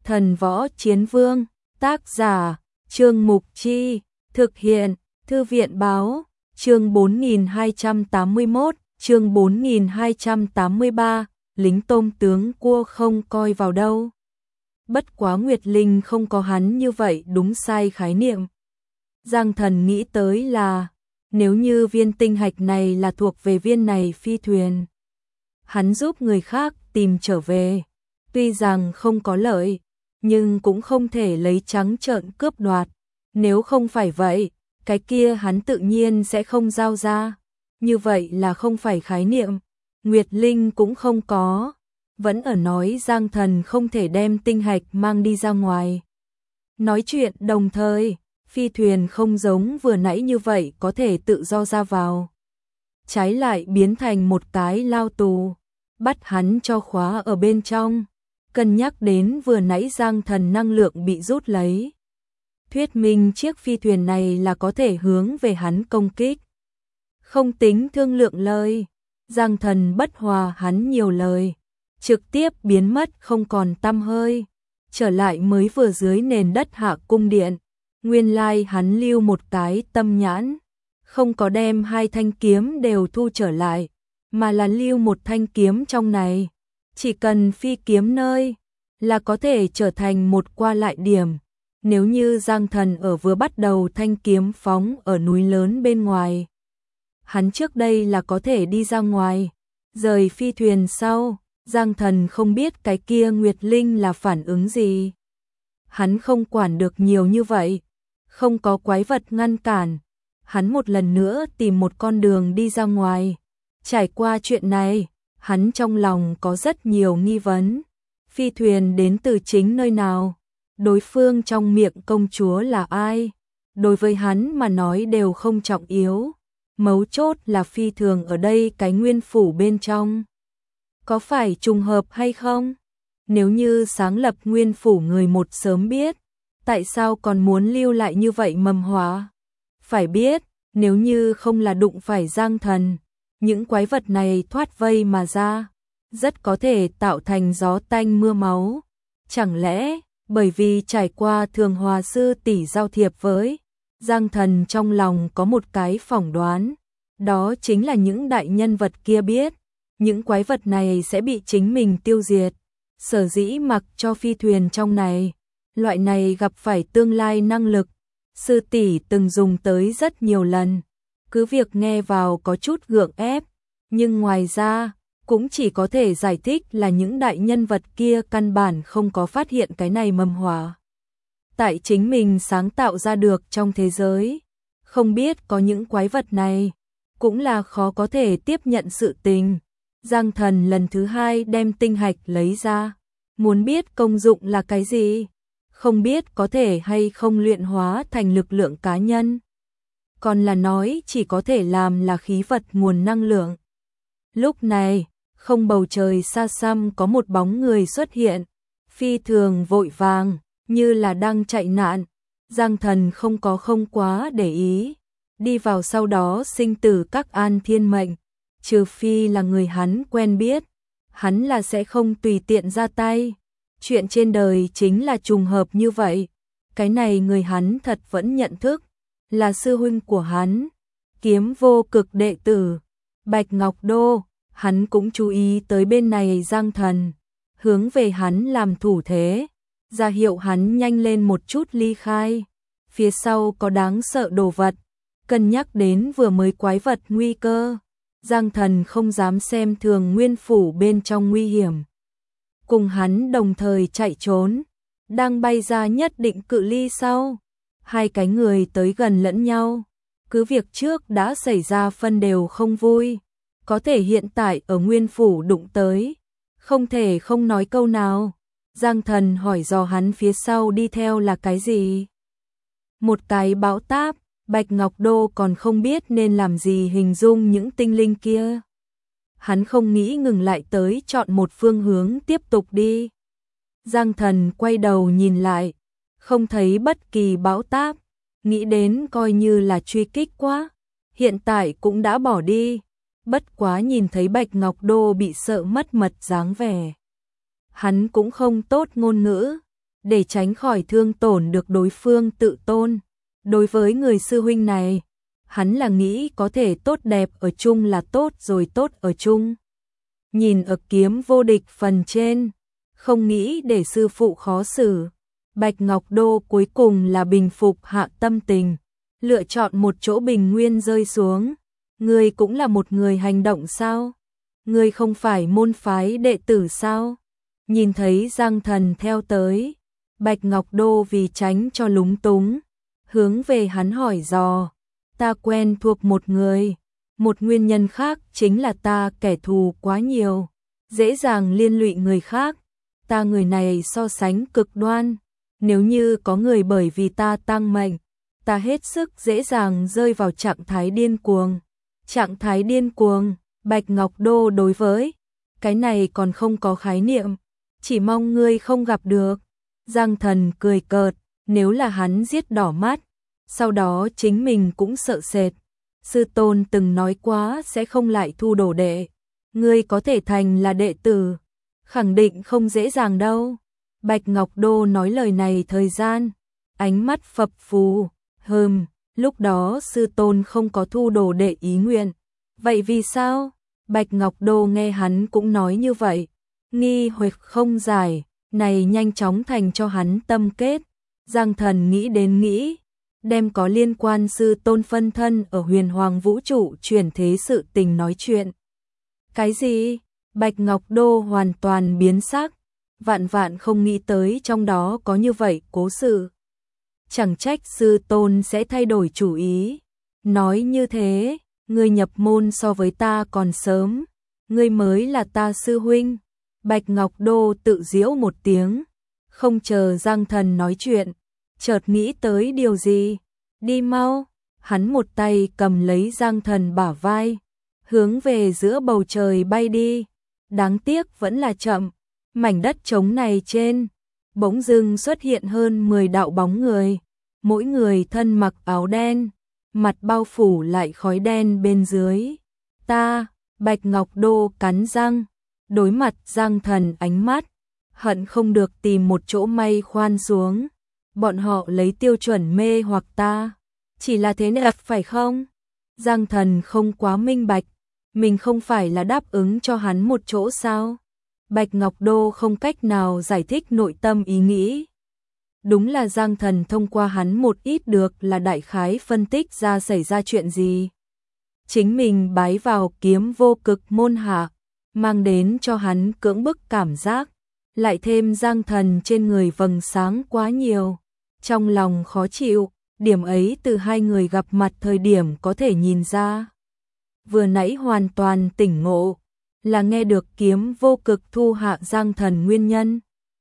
Thần Võ Chiến Vương, tác giả, Trương Mục Chi, thực hiện, Thư viện Báo, chương 4281, chương 4283, lính tôm tướng cua không coi vào đâu. Bất quá Nguyệt Linh không có hắn như vậy đúng sai khái niệm. Giang Thần nghĩ tới là, nếu như viên tinh hạch này là thuộc về viên này phi thuyền, hắn giúp người khác tìm trở về, tuy rằng không có lợi, nhưng cũng không thể lấy trắng trợn cướp đoạt. Nếu không phải vậy, cái kia hắn tự nhiên sẽ không giao ra. Như vậy là không phải khái niệm. Nguyệt Linh cũng không có. Vẫn ở nói Giang Thần không thể đem tinh hạch mang đi ra ngoài. Nói chuyện đồng thời, phi thuyền không giống vừa nãy như vậy có thể tự do ra vào. Trái lại biến thành một cái lao tù, bắt hắn cho khóa ở bên trong. Cân nhắc đến vừa nãy Giang Thần năng lượng bị rút lấy, thuyết minh chiếc phi thuyền này là có thể hướng về hắn công kích. Không tính thương lượng lời, Giang Thần bất hòa hắn nhiều lời, trực tiếp biến mất không còn tăm hơi, trở lại mới vừa dưới nền đất Hạ cung điện. Nguyên lai hắn lưu một cái tâm nhãn, không có đem hai thanh kiếm đều thu trở lại, mà là lưu một thanh kiếm trong này. Chỉ cần phi kiếm nơi, là có thể trở thành một qua lại điểm. Nếu như Giang Thần ở vừa bắt đầu thanh kiếm phóng ở núi lớn bên ngoài, hắn trước đây là có thể đi ra ngoài, rời phi thuyền sau. Giang Thần không biết cái kia Nguyệt Linh là phản ứng gì. Hắn không quản được nhiều như vậy, không có quái vật ngăn cản. Hắn một lần nữa tìm một con đường đi ra ngoài. Trải qua chuyện này, hắn trong lòng có rất nhiều nghi vấn. Phi thuyền đến từ chính nơi nào? Đối phương trong miệng công chúa là ai? Đối với hắn mà nói đều không trọng yếu. Mấu chốt là phi thường ở đây cái nguyên phủ bên trong. Có phải trùng hợp hay không? Nếu như sáng lập nguyên phủ người một sớm biết, tại sao còn muốn lưu lại như vậy mầm họa? Phải biết, nếu như không là đụng phải Giang Thần, những quái vật này thoát vây mà ra, rất có thể tạo thành gió tanh mưa máu. Chẳng lẽ, bởi vì trải qua Thường Hòa sư tỷ giao thiệp với Giang Thần, trong lòng có một cái phỏng đoán, đó chính là những đại nhân vật kia biết, những quái vật này sẽ bị chính mình tiêu diệt. Sở dĩ mặc cho phi thuyền trong này, loại này gặp phải tương lai năng lực, sư tỷ từng dùng tới rất nhiều lần. Cứ việc nghe vào có chút gượng ép, nhưng ngoài ra, cũng chỉ có thể giải thích là những đại nhân vật kia căn bản không có phát hiện cái này mầm họa. Tại chính mình sáng tạo ra được trong thế giới, không biết có những quái vật này, cũng là khó có thể tiếp nhận sự tình. Giang Thần lần thứ hai đem tinh hạch lấy ra, muốn biết công dụng là cái gì, không biết có thể hay không luyện hóa thành lực lượng cá nhân, còn là nói chỉ có thể làm là khí vật nguồn năng lượng. Lúc này, không bầu trời xa xăm có một bóng người xuất hiện, phi thường vội vàng, như là đang chạy nạn. Giang Thần không quá để ý, đi vào sau đó sinh tử các an thiên mệnh, trừ phi là người hắn quen biết, hắn là sẽ không tùy tiện ra tay. Chuyện trên đời chính là trùng hợp như vậy. Cái này người hắn thật vẫn nhận thức, là sư huynh của hắn, Kiếm Vô Cực đệ tử, Bạch Ngọc Đô. Hắn cũng chú ý tới bên này Giang Thần, hướng về hắn làm thủ thế, ra hiệu hắn nhanh lên một chút ly khai. Phía sau có đáng sợ đồ vật, cân nhắc đến vừa mới quái vật nguy cơ, Giang Thần không dám xem thường nguyên phủ bên trong nguy hiểm. Cùng hắn đồng thời chạy trốn, đang bay ra nhất định cự ly sau, hai cái người tới gần lẫn nhau, cứ việc trước đã xảy ra phân đều không vui, có thể hiện tại ở nguyên phủ đụng tới, không thể không nói câu nào. Giang Thần hỏi dò hắn phía sau đi theo là cái gì. Một cái bão táp. Bạch Ngọc Đô còn không biết nên làm gì hình dung những tinh linh kia. Hắn không nghĩ ngừng lại tới chọn một phương hướng tiếp tục đi. Giang Thần quay đầu nhìn lại, không thấy bất kỳ bão táp, nghĩ đến coi như là truy kích quá, hiện tại cũng đã bỏ đi. Bất quá nhìn thấy Bạch Ngọc Đô bị sợ mất mật dáng vẻ, hắn cũng không tốt ngôn ngữ, để tránh khỏi thương tổn được đối phương tự tôn. Đối với người sư huynh này, hắn là nghĩ có thể tốt đẹp ở chung là tốt rồi tốt ở chung. Nhìn ở kiếm vô địch phần trên, không nghĩ để sư phụ khó xử. Bạch Ngọc Đô cuối cùng là bình phục hạ tâm tình, lựa chọn một chỗ bình nguyên rơi xuống. Ngươi cũng là một người hành động sao? Ngươi không phải môn phái đệ tử sao? Nhìn thấy Giang Thần theo tới, Bạch Ngọc Đô vì tránh cho lúng túng, hướng về hắn hỏi dò. Ta quen thuộc một người, một nguyên nhân khác chính là ta kẻ thù quá nhiều, dễ dàng liên lụy người khác. Ta người này so sánh cực đoan, nếu như có người bởi vì ta tăng mệnh, ta hết sức dễ dàng rơi vào trạng thái điên cuồng. Trạng thái điên cuồng, Bạch Ngọc Đô đối với cái này còn không có khái niệm, chỉ mong ngươi không gặp được. Giang Thần cười cợt, nếu là hắn giết đỏ mắt, sau đó chính mình cũng sợ sệt. Sư tôn từng nói quá sẽ không lại thu đồ đệ, ngươi có thể thành là đệ tử, khẳng định không dễ dàng đâu. Bạch Ngọc Đô nói lời này thời gian, ánh mắt phập phù, lúc đó sư tôn không có thu đồ đệ ý nguyện. Vậy vì sao? Bạch Ngọc Đô nghe hắn cũng nói như vậy, nghi hoặc không giải, này nhanh chóng thành cho hắn tâm kết. Giang Thần nghĩ đến nghĩ, đem có liên quan sư tôn phân thân ở huyền hoàng vũ trụ chuyển thế sự tình nói chuyện. Cái gì? Bạch Ngọc Đô hoàn toàn biến sắc, vạn vạn không nghĩ tới trong đó có như vậy cố sự. Chẳng trách sư tôn sẽ thay đổi chủ ý. Nói như thế, ngươi nhập môn so với ta còn sớm, ngươi mới là ta sư huynh. Bạch Ngọc Đô tự giễu một tiếng, không chờ Giang Thần nói chuyện, chợt nghĩ tới điều gì. Đi mau, hắn một tay cầm lấy Giang Thần bả vai, hướng về giữa bầu trời bay đi. Đáng tiếc vẫn là chậm, mảnh đất trống này trên, bỗng dưng xuất hiện hơn 10 đạo bóng người, mỗi người thân mặc áo đen, mặt bao phủ lại khói đen bên dưới. Ta, Bạch Ngọc Đô cắn răng, đối mặt Giang Thần ánh mắt, hận không được tìm một chỗ may khoan xuống. Bọn họ lấy tiêu chuẩn mê hoặc ta, chỉ là thế này phải không? Giang Thần không quá minh bạch, mình không phải là đáp ứng cho hắn một chỗ sao? Bạch Ngọc Đô không cách nào giải thích nội tâm ý nghĩ. Đúng là Giang Thần thông qua hắn một ít được là đại khái phân tích ra xảy ra chuyện gì. Chính mình bái vào kiếm vô cực môn hạ, mang đến cho hắn cưỡng bức cảm giác, lại thêm Giang Thần trên người vầng sáng quá nhiều, trong lòng khó chịu, điểm ấy từ hai người gặp mặt thời điểm có thể nhìn ra. Vừa nãy hoàn toàn tỉnh ngộ, là nghe được kiếm vô cực thu hạ Giang Thần nguyên nhân.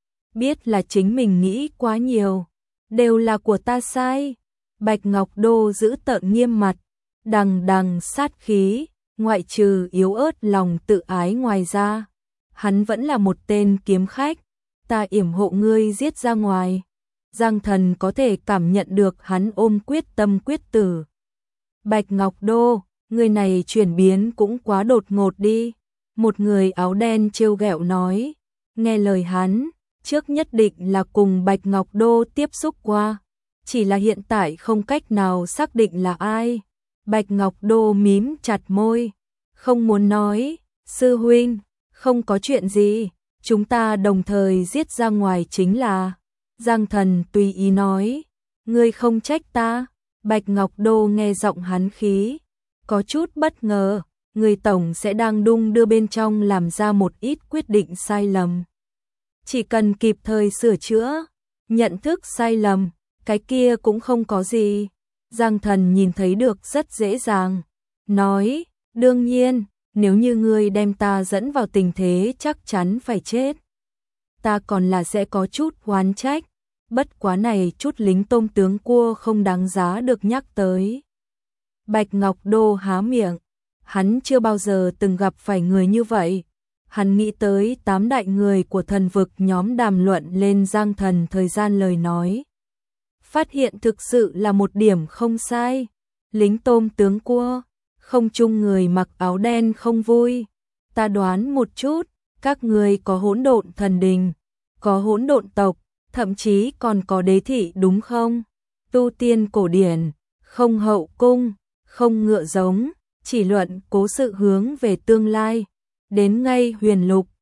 Biết là chính mình nghĩ quá nhiều, đều là của ta sai. Bạch Ngọc Đô giữ tợn nghiêm mặt, đằng đằng sát khí, ngoại trừ yếu ớt lòng tự ái ngoài ra, hắn vẫn là một tên kiếm khách, ta yểm hộ ngươi giết ra ngoài. Giang Thần có thể cảm nhận được hắn ôm quyết tâm quyết tử. Bạch Ngọc Đô, người này chuyển biến cũng quá đột ngột đi. Một người áo đen trêu ghẹo nói, nghe lời hắn, trước nhất định là cùng Bạch Ngọc Đô tiếp xúc qua, chỉ là hiện tại không cách nào xác định là ai. Bạch Ngọc Đô mím chặt môi, không muốn nói. Sư huynh, không có chuyện gì, chúng ta đồng thời giết ra ngoài chính là. Giang Thần tùy ý nói, ngươi không trách ta. Bạch Ngọc Đô nghe giọng hắn khí, có chút bất ngờ, người tổng sẽ đang đung đưa bên trong làm ra một ít quyết định sai lầm. Chỉ cần kịp thời sửa chữa, nhận thức sai lầm, cái kia cũng không có gì. Giang Thần nhìn thấy được rất dễ dàng, nói, đương nhiên, nếu như ngươi đem ta dẫn vào tình thế chắc chắn phải chết, ta còn là sẽ có chút oán trách, bất quá này chút lính tôm tướng cua không đáng giá được nhắc tới. Bạch Ngọc Đô há miệng, hắn chưa bao giờ từng gặp phải người như vậy. Hắn nghĩ tới 8 đại người của thần vực nhóm đàm luận lên Giang Thần thời gian lời nói. Phát hiện thực sự là một điểm không sai. Lính tôm tướng cua, không chung người mặc áo đen không vui. Ta đoán một chút, các người có hỗn độn thần đình, có hỗn độn tộc, thậm chí còn có đế thị đúng không? Tu tiên cổ điển, không hậu cung, không ngựa giống, chỉ luận cố sự hướng về tương lai. Đến ngay huyền lục,